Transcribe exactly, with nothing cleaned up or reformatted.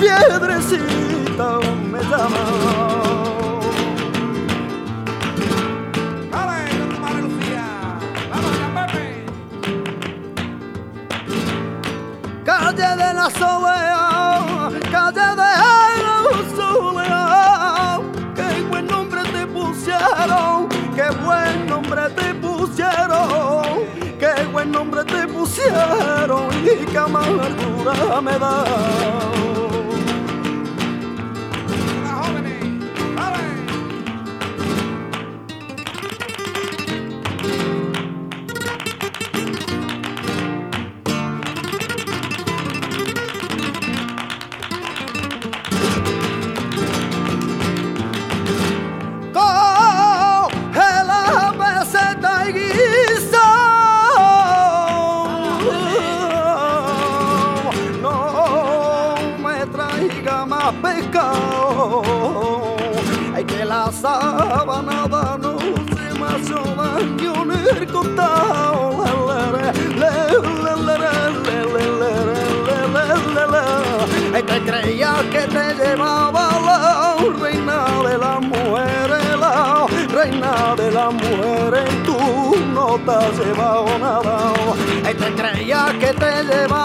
piedrecita me llama. Calle de la soledad, calle de la soledad, qué buen nombre te pusieron, qué buen nombre te pusieron, qué buen nombre te pusieron y qué amargura me da. Ay, que la sábana no se me hace daño en el costado. Ay, te creía que te llevaba la reina de las mujeres, la reina de las mujeres, tú no te has llevado nada. Ay, te creía que te llevaba